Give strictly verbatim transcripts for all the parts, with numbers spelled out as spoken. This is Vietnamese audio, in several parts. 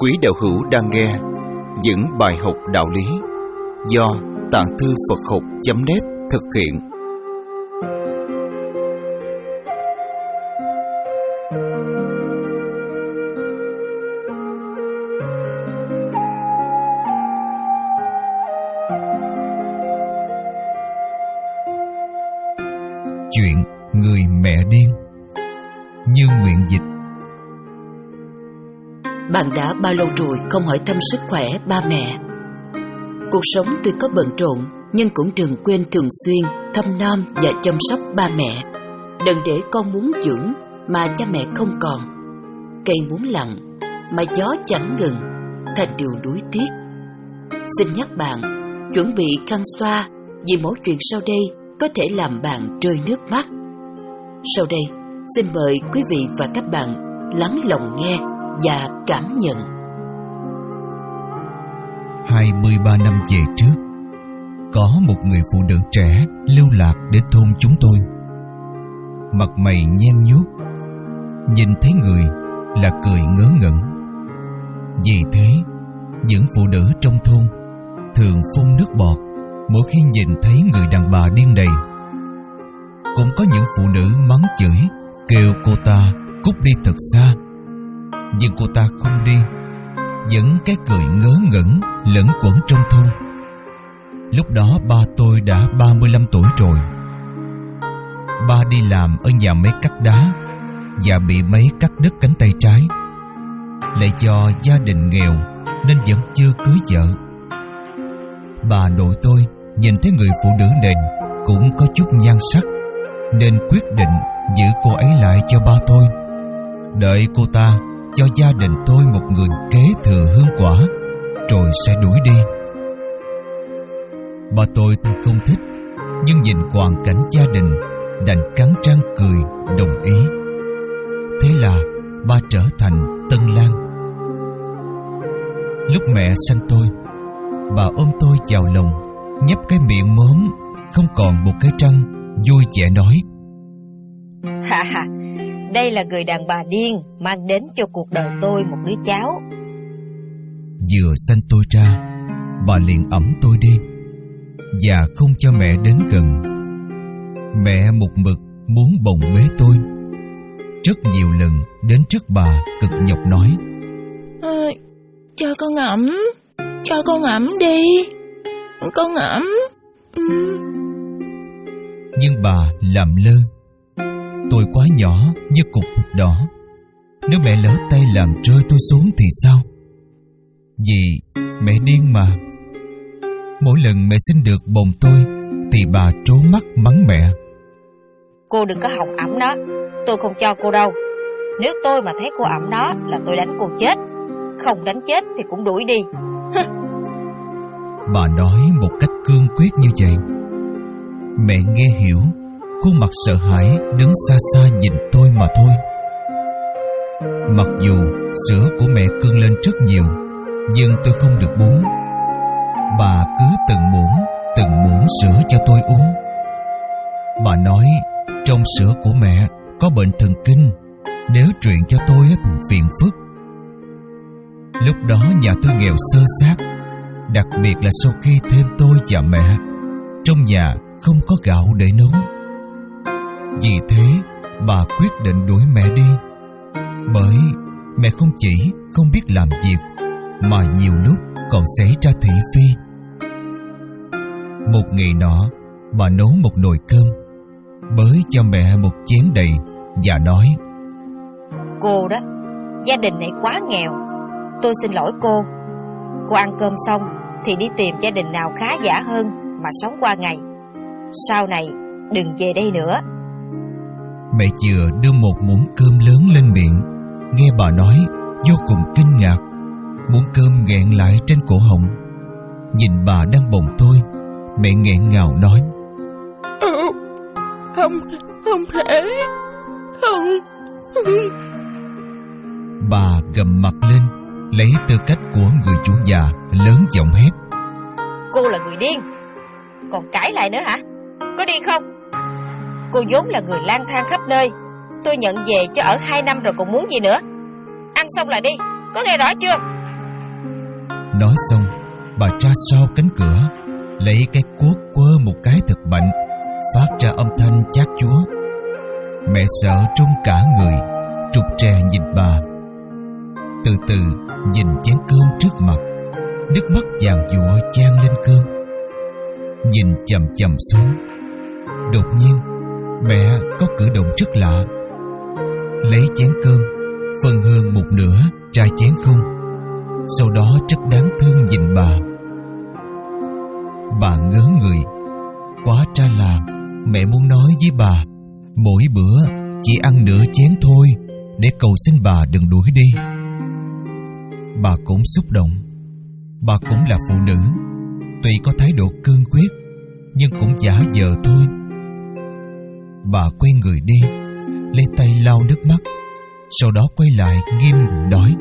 Quý đạo hữu đang nghe những bài học đạo lý do Tạng Thư Phật Học chấm net thực hiện. Chuyện người mẹ điên. Như Nguyện dịch. Bạn đã bao lâu rồi không hỏi thăm sức khỏe ba mẹ? Cuộc sống tuy có bận rộn, nhưng cũng đừng quên thường xuyên thăm nom và chăm sóc ba mẹ. Đừng để con muốn dưỡng mà cha mẹ không còn, cây muốn lặng mà gió chẳng ngừng, thành đường đuối tiếc. Xin nhắc bạn chuẩn bị khăn xoa, vì mỗi chuyện sau đây có thể làm bạn rơi nước mắt. Sau đây, xin mời quý vị và các bạn lắng lòng nghe và cảm nhận. hai mươi ba năm về trước, có một người phụ nữ trẻ lưu lạc đến thôn chúng tôi. Mặt mày nhem nhuốc, nhìn thấy người là cười ngớ ngẩn. Vì thế, những phụ nữ trong thôn thường phun nước bọt mỗi khi nhìn thấy người đàn bà điên này. Cũng có những phụ nữ mắng chửi, kêu cô ta cút đi thật xa. Nhưng cô ta không đi, vẫn cái cười ngớ ngẩn lẫn quẩn trong thôn. Lúc đó ba tôi đã ba mươi lăm tuổi rồi. Ba đi làm ở nhà máy cắt đá và bị máy cắt đứt cánh tay trái. Lại do gia đình nghèo nên vẫn chưa cưới vợ. Bà nội tôi nhìn thấy người phụ nữ này cũng có chút nhan sắc, nên quyết định giữ cô ấy lại cho ba tôi, đợi cô ta cho gia đình tôi một người kế thừa hương quả, rồi sẽ đuổi đi. Ba tôi không thích, nhưng nhìn hoàn cảnh gia đình đành cắn răng cười đồng ý. Thế là ba trở thành Tân Lang. Lúc mẹ sanh tôi, bà ôm tôi vào lòng, nhấp cái miệng móm không còn một cái răng, vui vẻ nói: Ha ha, đây là người đàn bà điên mang đến cho cuộc đời tôi một đứa cháu. Vừa sanh tôi ra, bà liền ẵm tôi đi và không cho mẹ đến gần. Mẹ một mực muốn bồng bế tôi. Rất nhiều lần đến trước bà cực nhọc nói: à, cho con ẵm, cho con ẵm đi, con ẵm. ừ. Nhưng bà làm lơ. Tôi quá nhỏ như cục đỏ, nếu mẹ lỡ tay làm rơi tôi xuống thì sao? Vì mẹ điên mà. Mỗi lần mẹ xin được bồng tôi thì bà trố mắt mắng mẹ: Cô đừng có hòng ẵm nó, tôi không cho cô đâu. Nếu tôi mà thấy cô ẵm nó là tôi đánh cô chết. Không đánh chết thì cũng đuổi đi. Bà nói một cách cương quyết như vậy. Mẹ nghe hiểu, khuôn mặt sợ hãi đứng xa xa nhìn tôi mà thôi. Mặc dù sữa của mẹ cưng lên rất nhiều, nhưng tôi không được bú. Bà cứ từng muỗng, từng muỗng sữa cho tôi uống. Bà nói trong sữa của mẹ có bệnh thần kinh, nếu truyền cho tôi thì phiền phức. Lúc đó nhà tôi nghèo xơ xác, đặc biệt là sau khi thêm tôi và mẹ, trong nhà không có gạo để nấu. Vì thế bà quyết định đuổi mẹ đi. Bởi mẹ không chỉ không biết làm việc, mà nhiều lúc còn xảy ra thị phi. Một ngày nọ, bà nấu một nồi cơm, bới cho mẹ một chén đầy và nói: Cô đó, gia đình này quá nghèo, tôi xin lỗi cô. Cô ăn cơm xong thì đi tìm gia đình nào khá giả hơn mà sống qua ngày. Sau này đừng về đây nữa. Mẹ vừa đưa một muỗng cơm lớn lên miệng, nghe bà nói vô cùng kinh ngạc. Muỗng cơm nghẹn lại trên cổ họng. Nhìn bà đang bồng tôi, mẹ nghẹn ngào nói: ừ, Không, không thể, không. Bà gầm mặt lên, lấy tư cách của người chủ già, lớn giọng hét: Cô là người điên, còn cãi lại nữa hả? Có điên không? Cô vốn là người lang thang khắp nơi, tôi nhận về cho ở hai năm rồi còn muốn gì nữa. Ăn xong là đi, có nghe rõ chưa? Nói xong, bà ra sau cánh cửa, lấy cái cuốc quơ một cái thật mạnh, phát ra âm thanh chát chúa. Mẹ sợ run cả người, trục trè nhìn bà. Từ từ nhìn chén cơm trước mặt, nước mắt vàng dụa chan lên cơm. Nhìn chầm chầm xuống, đột nhiên mẹ có cử động rất lạ. Lấy chén cơm, phân hơn một nửa ra chén không, sau đó rất đáng thương nhìn bà. Bà ngớ người, quá ra là mẹ muốn nói với bà mỗi bữa chỉ ăn nửa chén thôi, để cầu xin bà đừng đuổi đi. Bà cũng xúc động. Bà cũng là phụ nữ, tuy có thái độ cương quyết, nhưng cũng giả vờ thôi. Bà quay người đi, lấy tay lau nước mắt, sau đó quay lại nghiêm nói: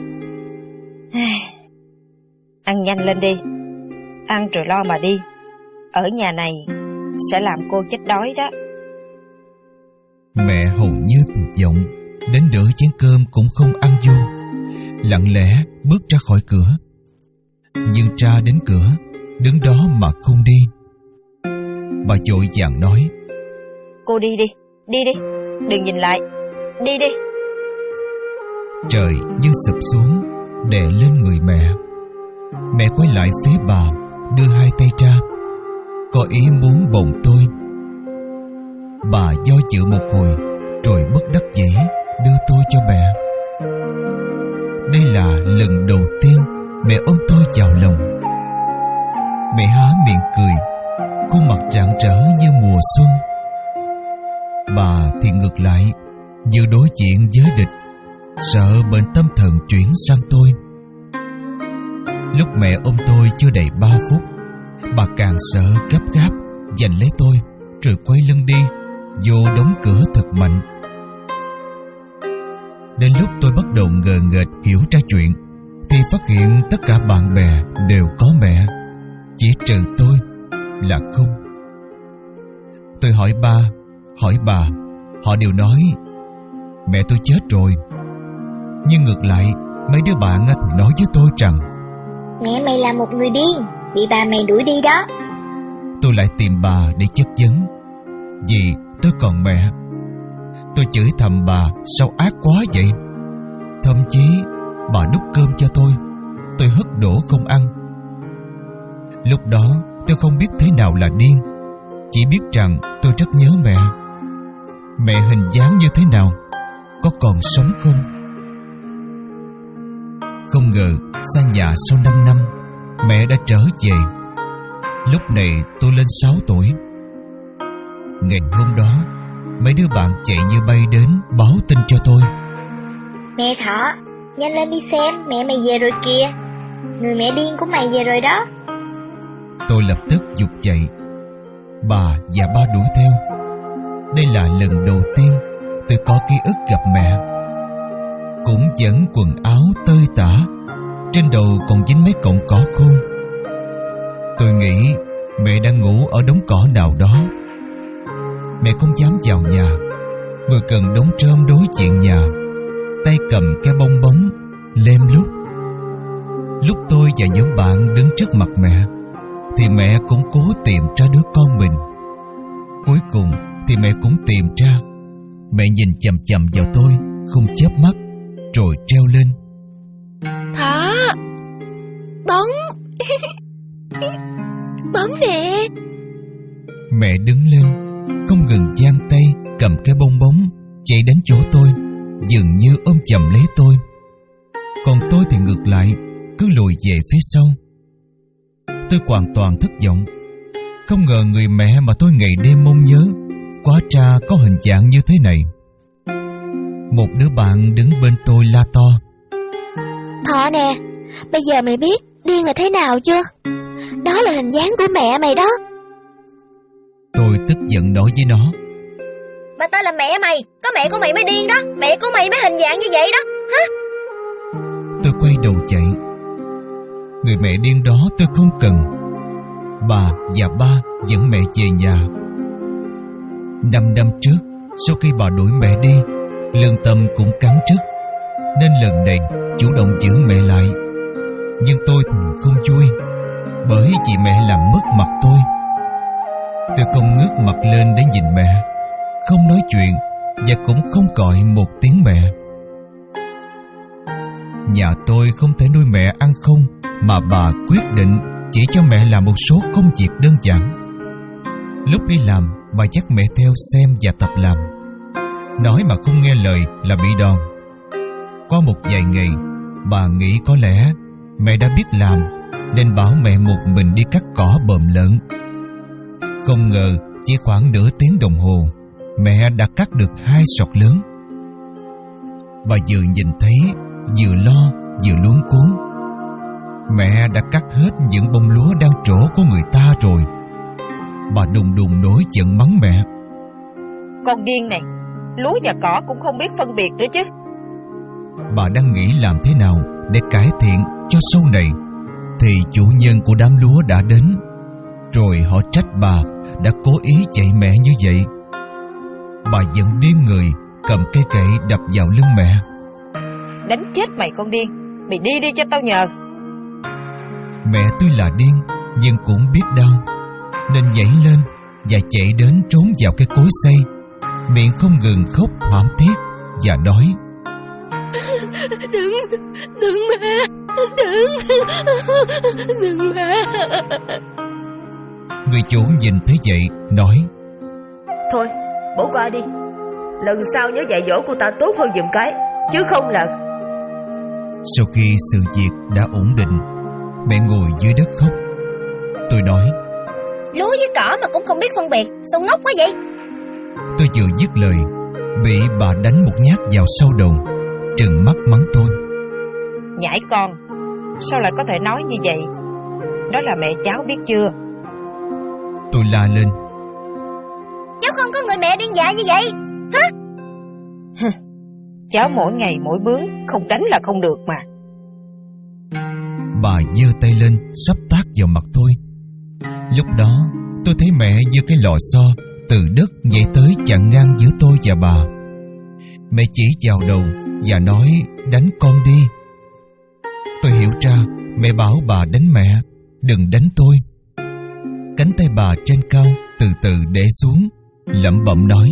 Ăn nhanh lên đi, ăn rồi lo mà đi. Ở nhà này sẽ làm cô chết đói đó. Mẹ hầu như tuyệt vọng, đến nửa chén cơm cũng không ăn vô, lặng lẽ bước ra khỏi cửa. Nhưng ra đến cửa, đứng đó mà không đi. Bà vội vàng nói: Cô đi đi, đi đi, đừng nhìn lại, đi đi. Trời như sụp xuống, đè lên người mẹ. Mẹ quay lại phía bà, đưa hai tay ra, có ý muốn bồng tôi. Bà do dự một hồi, rồi bất đắc dĩ đưa tôi cho mẹ. Đây là lần đầu tiên mẹ ôm tôi vào lòng. Mẹ há miệng cười, khuôn mặt rạng rỡ như mùa xuân. Bà thì ngược lại, như đối diện với địch, sợ bệnh tâm thần chuyển sang tôi. Lúc mẹ ôm tôi chưa đầy ba phút, bà càng sợ gấp gáp giành lấy tôi, rồi quay lưng đi, vô đóng cửa thật mạnh. Đến lúc tôi bắt đầu ngờ nghệch hiểu ra chuyện, thì phát hiện tất cả bạn bè đều có mẹ, chỉ trừ tôi là không. Tôi hỏi ba, hỏi bà, họ đều nói mẹ tôi chết rồi. Nhưng ngược lại, mấy đứa bạn thì nói với tôi rằng mẹ mày là một người điên, bị bà mày đuổi đi đó. Tôi lại tìm bà để chất vấn, vì tôi còn mẹ. Tôi chửi thầm bà sao ác quá vậy. Thậm chí bà đút cơm cho tôi, tôi hất đổ không ăn. Lúc đó tôi không biết thế nào là điên, chỉ biết rằng tôi rất nhớ mẹ. Mẹ hình dáng như thế nào, có còn sống không? Không ngờ xa nhà sau năm năm, mẹ đã trở về. Lúc này tôi lên sáu tuổi. Ngày hôm đó, mấy đứa bạn chạy như bay đến báo tin cho tôi. Mẹ Thọ, nhanh lên đi xem, mẹ mày về rồi kìa. Người mẹ điên của mày về rồi đó. Tôi lập tức giục chạy. Bà và ba đuổi theo. Đây là lần đầu tiên tôi có ký ức gặp mẹ. Cũng vẫn quần áo tơi tả, trên đầu còn dính mấy cọng cỏ khô. Tôi nghĩ mẹ đang ngủ ở đống cỏ nào đó. Mẹ không dám vào nhà, vừa cần đống rơm đối diện nhà, tay cầm cái bong bóng lem luốc. Lúc tôi và nhóm bạn đứng trước mặt mẹ, thì mẹ cũng cố tìm ra đứa con mình. Cuối cùng thì mẹ cũng tìm ra. Mẹ nhìn chằm chằm vào tôi, không chớp mắt, rồi treo lên: Thỏ, bóng. Bóng nè. Mẹ đứng lên, không ngừng giang tay cầm cái bong bóng, chạy đến chỗ tôi, dường như ôm chầm lấy tôi. Còn tôi thì ngược lại, cứ lùi về phía sau. Tôi hoàn toàn thất vọng. Không ngờ người mẹ mà tôi ngày đêm mong nhớ, quá ra có hình dạng như thế này. Một đứa bạn đứng bên tôi la to: Thọ nè, bây giờ mày biết điên là thế nào chưa? Đó là hình dáng của mẹ mày đó. Tôi tức giận nói với nó: Bà ta là mẹ mày, có mẹ của mày mới điên đó. Mẹ của mày mới hình dạng như vậy đó, hả? Tôi quay đầu chạy. Người mẹ điên đó tôi không cần. Bà và ba dẫn mẹ về nhà. Năm năm trước, sau khi bà đuổi mẹ đi, lương tâm cũng cắn rứt, nên lần này chủ động giữ mẹ lại. Nhưng tôi thì không vui, bởi vì mẹ làm mất mặt tôi. Tôi không ngước mặt lên để nhìn mẹ, không nói chuyện và cũng không gọi một tiếng mẹ. Nhà tôi không thể nuôi mẹ ăn không, mà bà quyết định chỉ cho mẹ làm một số công việc đơn giản. Lúc đi làm, bà dắt mẹ theo xem và tập làm. Nói mà không nghe lời là bị đòn. Qua một vài ngày, bà nghĩ có lẽ mẹ đã biết làm, nên bảo mẹ một mình đi cắt cỏ bợm lợn. Không ngờ chỉ khoảng nửa tiếng đồng hồ, mẹ đã cắt được hai sọt lớn. Bà vừa nhìn thấy, vừa lo, vừa luống cuống. Mẹ đã cắt hết những bông lúa đang trổ của người ta rồi. Bà đùng đùng nổi giận mắng mẹ. Con điên này, lúa và cỏ cũng không biết phân biệt nữa chứ. Bà đang nghĩ làm thế nào để cải thiện cho sau này, thì chủ nhân của đám lúa đã đến. Rồi họ trách bà đã cố ý dạy mẹ như vậy. Bà giận điên người, cầm cây cậy đập vào lưng mẹ. Đánh chết mày con điên, mày đi đi cho tao nhờ. Mẹ tuy là điên nhưng cũng biết đau, nên nhảy lên và chạy đến trốn vào cái cối xay, miệng không ngừng khóc thảm thiết và nói: Đừng, đừng mẹ, đừng, đừng mẹ. Người chủ nhìn thấy vậy nói: Thôi, bỏ qua đi. Lần sau nhớ dạy dỗ cô ta tốt hơn giùm cái, chứ không là... Sau khi sự việc đã ổn định, mẹ ngồi dưới đất khóc. Tôi nói: Lúa với cỏ mà cũng không biết phân biệt, sao ngốc quá vậy? Tôi vừa dứt lời, bị bà đánh một nhát vào sau đầu, trừng mắt mắng tôi: Nhãi con, sao lại có thể nói như vậy? Đó là mẹ cháu biết chưa? Tôi la lên: Cháu không có người mẹ điên dại như vậy, hả? Cháu mỗi ngày mỗi bướng, không đánh là không được mà. Bà giơ tay lên sắp tát vào mặt tôi. Lúc đó tôi thấy mẹ như cái lò xo từ đất nhảy tới chặn ngang giữa tôi và bà. Mẹ chỉ vào đầu và nói đánh con đi. Tôi hiểu ra mẹ bảo bà đánh mẹ, đừng đánh tôi. Cánh tay bà trên cao từ từ để xuống, lẩm bẩm nói: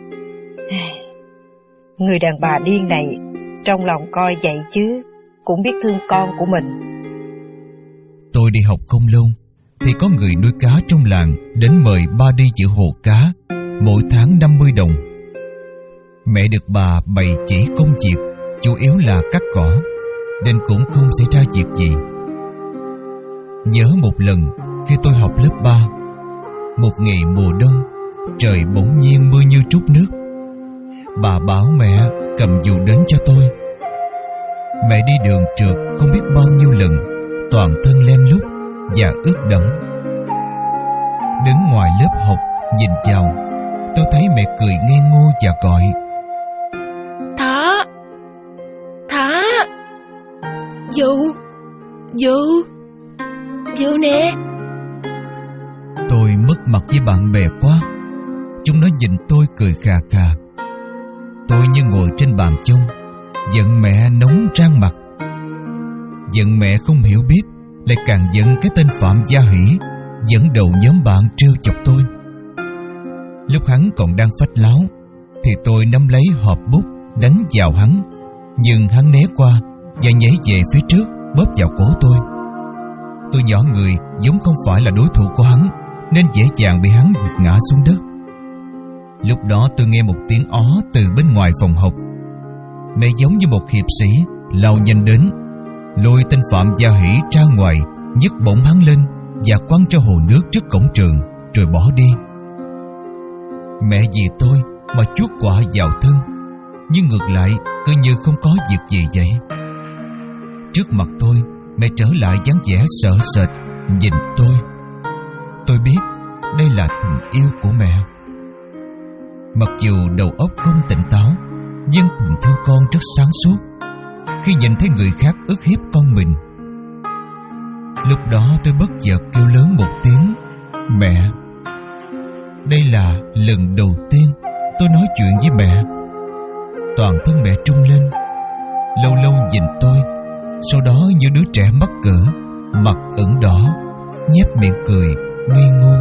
Người đàn bà điên này trong lòng coi vậy chứ cũng biết thương con của mình. Tôi đi học không lâu thì có người nuôi cá trong làng đến mời ba đi giữ hồ cá, mỗi tháng năm mươi đồng. Mẹ được bà bày chỉ công việc chủ yếu là cắt cỏ, nên cũng không xảy ra việc gì. Nhớ một lần khi tôi học lớp ba, một ngày mùa đông, trời bỗng nhiên mưa như trút nước. Bà bảo mẹ cầm dù đến cho tôi. Mẹ đi đường trượt không biết bao nhiêu lần, toàn thân lem lút và ướt đẫm. Đứng ngoài lớp học nhìn vào, tôi thấy mẹ cười ngây ngô và gọi: Thỏ, Thỏ, Dù, Dù, Dù nè. Tôi mất mặt với bạn bè quá. Chúng nó nhìn tôi cười khà khà. Tôi như ngồi trên bàn chung, giận mẹ nóng rang mặt. Giận mẹ không hiểu biết, lại càng giận cái tên Phạm Gia Hỷ dẫn đầu nhóm bạn trêu chọc tôi. Lúc hắn còn đang phách láo thì tôi nắm lấy hộp bút đánh vào hắn, nhưng hắn né qua và nhảy về phía trước bóp vào cổ tôi. Tôi nhỏ người vốn không phải là đối thủ của hắn, nên dễ dàng bị hắn gục ngã xuống đất. Lúc đó tôi nghe một tiếng ó từ bên ngoài phòng học. Mẹ giống như một hiệp sĩ lao nhanh đến, lôi tên Phạm Gia Hỷ ra ngoài, nhấc bổng hắn lên và quăng cho hồ nước trước cổng trường, rồi bỏ đi. Mẹ vì tôi mà chuốt quả vào thân, nhưng ngược lại cứ như không có việc gì vậy. Trước mặt tôi, mẹ trở lại dáng vẻ sợ sệt nhìn tôi. Tôi biết đây là tình yêu của mẹ. Mặc dù đầu óc không tỉnh táo, nhưng tình thương con rất sáng suốt khi nhìn thấy người khác ức hiếp con mình. Lúc đó tôi bất chợt kêu lớn một tiếng mẹ. Đây là lần đầu tiên tôi nói chuyện với mẹ. Toàn thân mẹ trung lên, lâu lâu nhìn tôi Sau đó như đứa trẻ mắc cỡ, mặt ửng đỏ, nhếch miệng cười ngây ngô.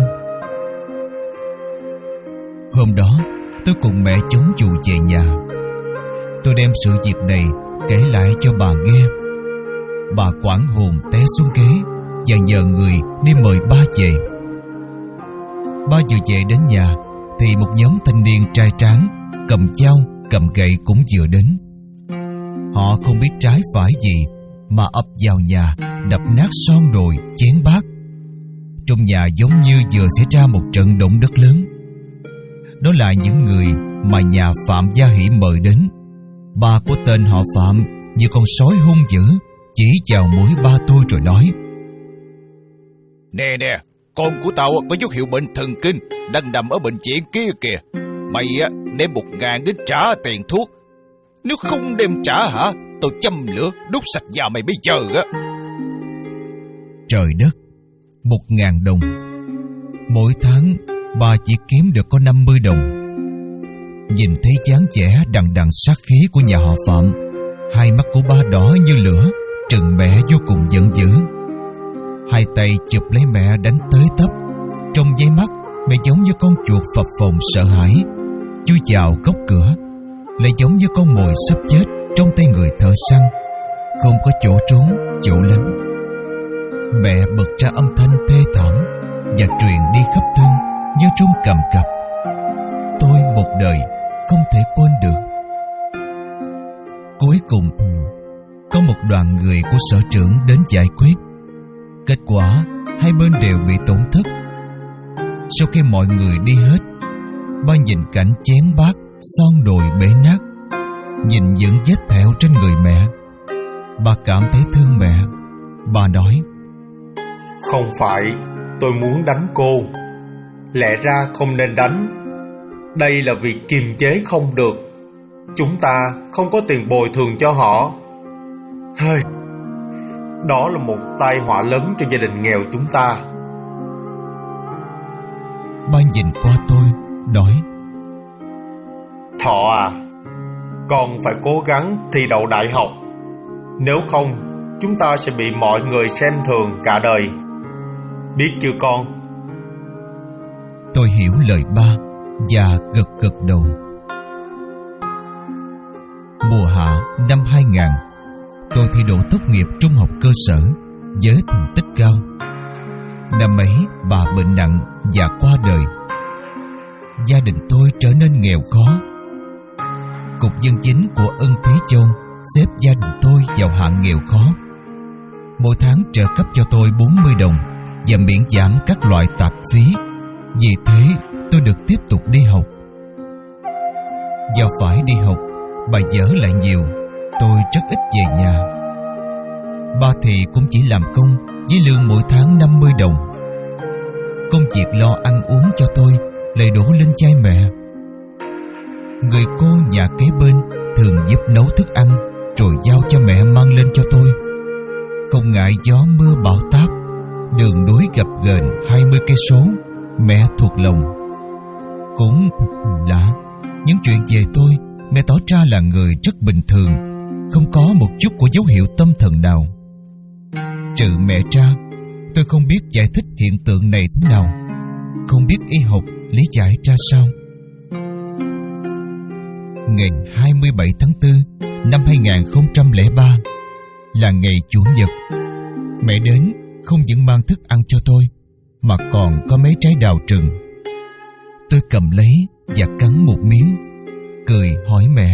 Hôm đó tôi cùng mẹ chống dù về nhà. Tôi đem sự việc này kể lại cho bà nghe. Bà hoảng hồn té xuống ghế và nhờ người đi mời ba về. Ba vừa về đến nhà thì một nhóm thanh niên trai tráng cầm dao cầm gậy cũng vừa đến. Họ không biết trái phải gì mà ập vào nhà, đập nát son nồi chén bát. Trong nhà giống như vừa xảy ra một trận động đất lớn. Đó là những người mà nhà Phạm Gia Hỷ mời đến. Ba của tên họ Phạm như con sói hung dữ chỉ vào mũi ba tôi rồi nói: Nè nè, con của tao có dấu hiệu bệnh thần kinh, đang nằm ở bệnh viện kia kìa. Mày á, đem một ngàn đến trả tiền thuốc. Nếu không đem trả hả, tôi châm lửa đốt sạch nhà mày bây giờ á. Trời đất, một ngàn đồng. Mỗi tháng bà chỉ kiếm được có năm mươi đồng. Nhìn thấy dáng vẻ đằng đằng sát khí của nhà họ Phạm, hai mắt của ba đỏ như lửa, trừng mẹ vô cùng giận dữ. Hai tay chụp lấy mẹ đánh tới tấp. Trong giây mắt, mẹ giống như con chuột phập phồng sợ hãi, chui vào góc cửa, lại giống như con mồi sắp chết trong tay người thợ săn, không có chỗ trốn, chỗ lánh. Mẹ bật ra âm thanh thê thảm và truyền đi khắp thân như trung cầm cập. Tôi một đời không thể quên được. Cuối cùng, có một đoàn người của sở trưởng đến giải quyết. Kết quả, hai bên đều bị tổn thất. Sau khi mọi người đi hết, ba nhìn cảnh chén bát, son nồi bể nát, nhìn những vết thẹo trên người mẹ. Bà cảm thấy thương mẹ. Bà nói: Không phải tôi muốn đánh cô, lẽ ra không nên đánh. Đây là việc kiềm chế không được. Chúng ta không có tiền bồi thường cho họ. Hơi, đó là một tai họa lớn cho gia đình nghèo chúng ta. Ba nhìn qua tôi, nói: Thọ à, con phải cố gắng thi đậu đại học. Nếu không, chúng ta sẽ bị mọi người xem thường cả đời. Biết chưa con? Tôi hiểu lời ba và gật gật đầu. Mùa hạ năm hai nghìn, tôi thi đỗ tốt nghiệp trung học cơ sở với thành tích cao. Năm ấy bà bệnh nặng và qua đời. Gia đình tôi trở nên nghèo khó. Cục Dân Chính của Ân Thí Châu xếp gia đình tôi vào hạng nghèo khó. Mỗi tháng trợ cấp cho tôi bốn mươi đồng và miễn giảm các loại tạp phí. Vì thế tôi được tiếp tục đi học. Do phải đi học, bà dở lại nhiều, tôi rất ít về nhà. Ba thì cũng chỉ làm công với lương mỗi tháng năm mươi đồng. Công việc lo ăn uống cho tôi lại đổ lên vai mẹ. Người cô nhà kế bên thường giúp nấu thức ăn rồi giao cho mẹ mang lên cho tôi. Không ngại gió mưa bão táp, đường núi gập ghềnh hai mươi cây số, mẹ thuộc lòng. Cũng lạ, những chuyện về tôi, mẹ tỏ ra là người rất bình thường, không có một chút của dấu hiệu tâm thần nào. Trừ mẹ ra, tôi không biết giải thích hiện tượng này thế nào, không biết y học lý giải ra sao. Ngày hai mươi bảy tháng tư năm hai nghìn không trăm lẻ ba là ngày Chủ nhật. Mẹ đến không những mang thức ăn cho tôi mà còn có mấy trái đào trừng. Tôi cầm lấy và cắn một miếng, cười hỏi mẹ: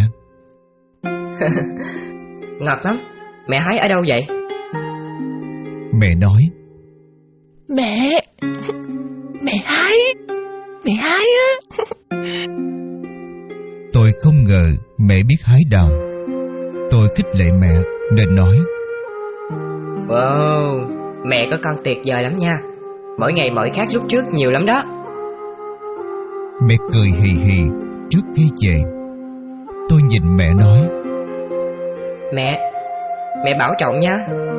Ngọt lắm, mẹ hái ở đâu vậy? Mẹ nói: Mẹ, mẹ hái, mẹ hái á. Tôi không ngờ mẹ biết hái đào. Tôi khích lệ mẹ nên nói: Wow, mẹ có con tuyệt vời lắm nha. Mỗi ngày mỗi khác lúc trước nhiều lắm đó. Mẹ cười hì hì trước khi về. Tôi nhìn mẹ nói: Mẹ, mẹ bảo trọng nha.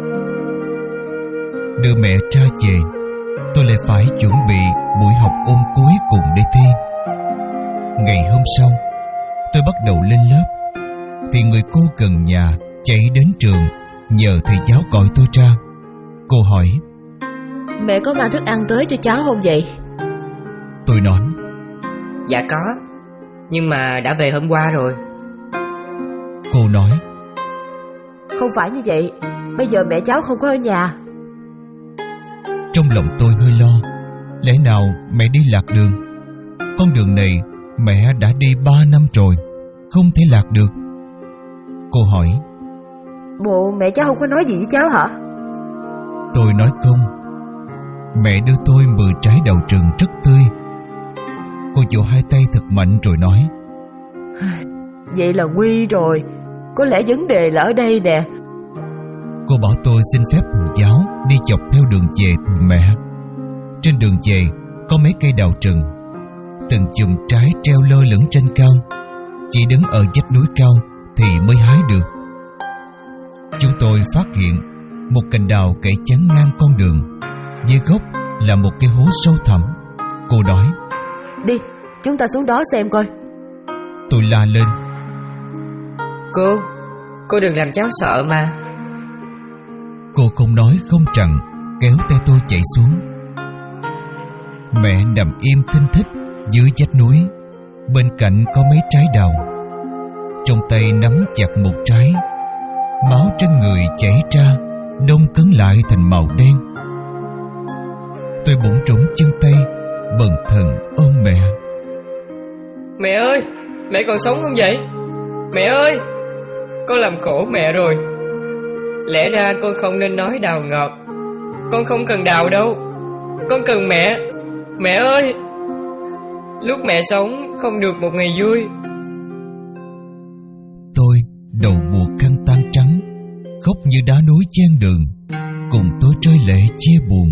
Đưa mẹ ra về, tôi lại phải chuẩn bị buổi học ôn cuối cùng để thi. Ngày hôm sau, tôi bắt đầu lên lớp thì người cô gần nhà chạy đến trường nhờ thầy giáo gọi tôi ra. Cô hỏi: Mẹ có mang thức ăn tới cho cháu không vậy? Tôi nói: Dạ có, nhưng mà đã về hôm qua rồi. Cô nói: Không phải như vậy, bây giờ mẹ cháu không có ở nhà. Trong lòng tôi hơi lo. Lẽ nào mẹ đi lạc đường? Con đường này mẹ đã đi ba năm rồi, không thể lạc được. Cô hỏi: Bộ mẹ cháu không có nói gì với cháu hả? Tôi nói không. Mẹ đưa tôi mười trái đào rừng rất tươi. Cô vỗ hai tay thật mạnh rồi nói: Vậy là nguy rồi. Có lẽ vấn đề là ở đây nè. Cô bảo tôi xin phép thầy giáo đi dọc theo đường về tìm mẹ. Trên đường về có mấy cây đào rừng, từng chùm trái treo lơ lửng trên cao. Chỉ đứng ở vách núi cao thì mới hái được. Chúng tôi phát hiện một cành đào kẻ chắn ngang con đường, dưới gốc là một cái hố sâu thẳm. Cô nói: Đi, chúng ta xuống đó xem coi. Tôi la lên: Cô, cô đừng làm cháu sợ mà. Cô không nói không rằng, kéo tay tôi chạy xuống. Mẹ nằm im thinh thích dưới vách núi. Bên cạnh có mấy trái đào. Trong tay nắm chặt một trái. Máu trên người chảy ra, đông cứng lại thành màu đen. Tôi bủn rủn chân tay, bần thần ôm mẹ. Mẹ ơi, mẹ còn sống không vậy? Mẹ ơi, con làm khổ mẹ rồi. Lẽ ra con không nên nói đào ngọt. Con không cần đào đâu, con cần mẹ. Mẹ ơi, lúc mẹ sống không được một ngày vui. Tôi đầu buộc khăn tang trắng, khóc như đá núi chen đường, cùng tôi rơi lệ chia buồn.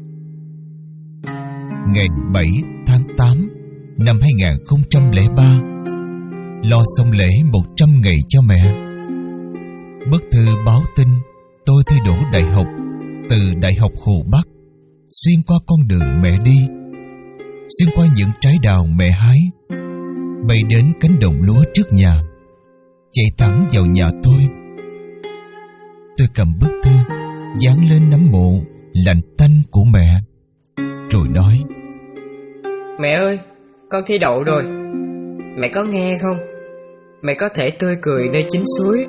Ngày bảy tháng tám năm hai nghìn không trăm lẻ ba, lo xong lễ một trăm ngày cho mẹ. Bức thư báo tin tôi thi đỗ đại học từ Đại học Hồ Bắc, xuyên qua con đường mẹ đi, xuyên qua những trái đào mẹ hái, bay đến cánh đồng lúa trước nhà, chạy thẳng vào nhà tôi. Tôi cầm bức thư, dán lên nấm mộ lạnh tanh của mẹ, rồi nói: Mẹ ơi, con thi đậu rồi. Mẹ có nghe không? Mẹ có thể tươi cười nơi chính suối.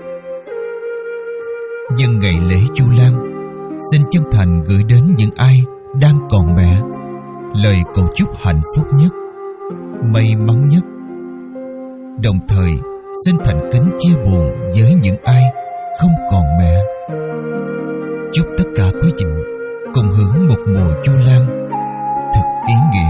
Nhân ngày lễ Vu Lan, xin chân thành gửi đến những ai đang còn mẹ lời cầu chúc hạnh phúc nhất, may mắn nhất. Đồng thời xin thành kính chia buồn với những ai không còn mẹ. Chúc tất cả quý vị cùng hưởng một mùa Vu Lan thật ý nghĩa.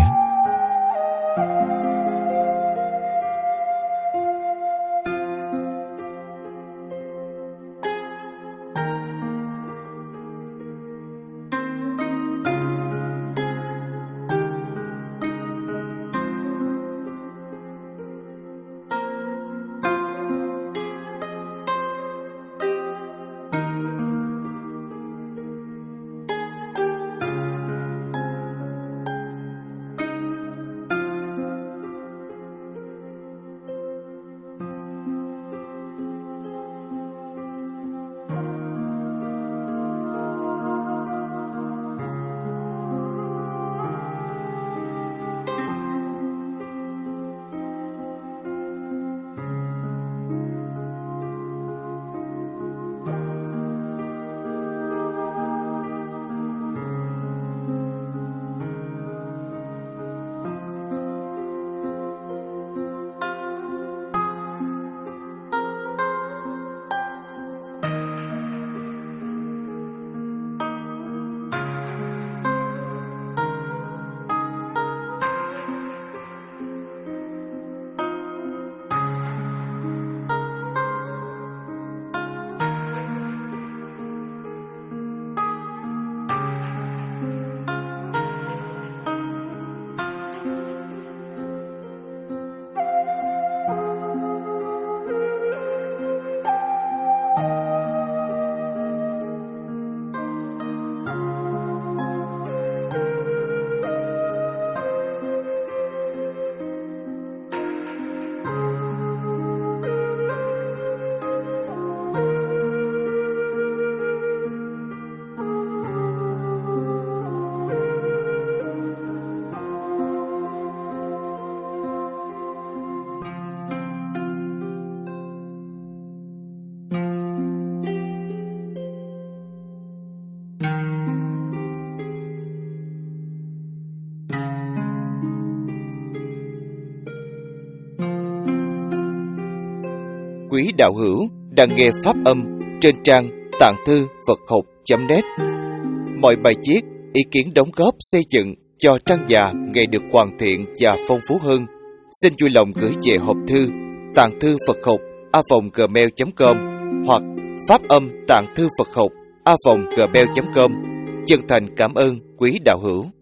quý đạo hữu đang nghe pháp âm trên trang tạng thư Phật học chấm net. Mọi bài viết, ý kiến đóng góp xây dựng cho trang già ngày được hoàn thiện và phong phú hơn, xin vui lòng gửi về hộp thư tạng thư Phật học a vòng gmail chấm com hoặc pháp âm tạng thư Phật học a vòng gmail chấm com. Chân thành cảm ơn quý đạo hữu.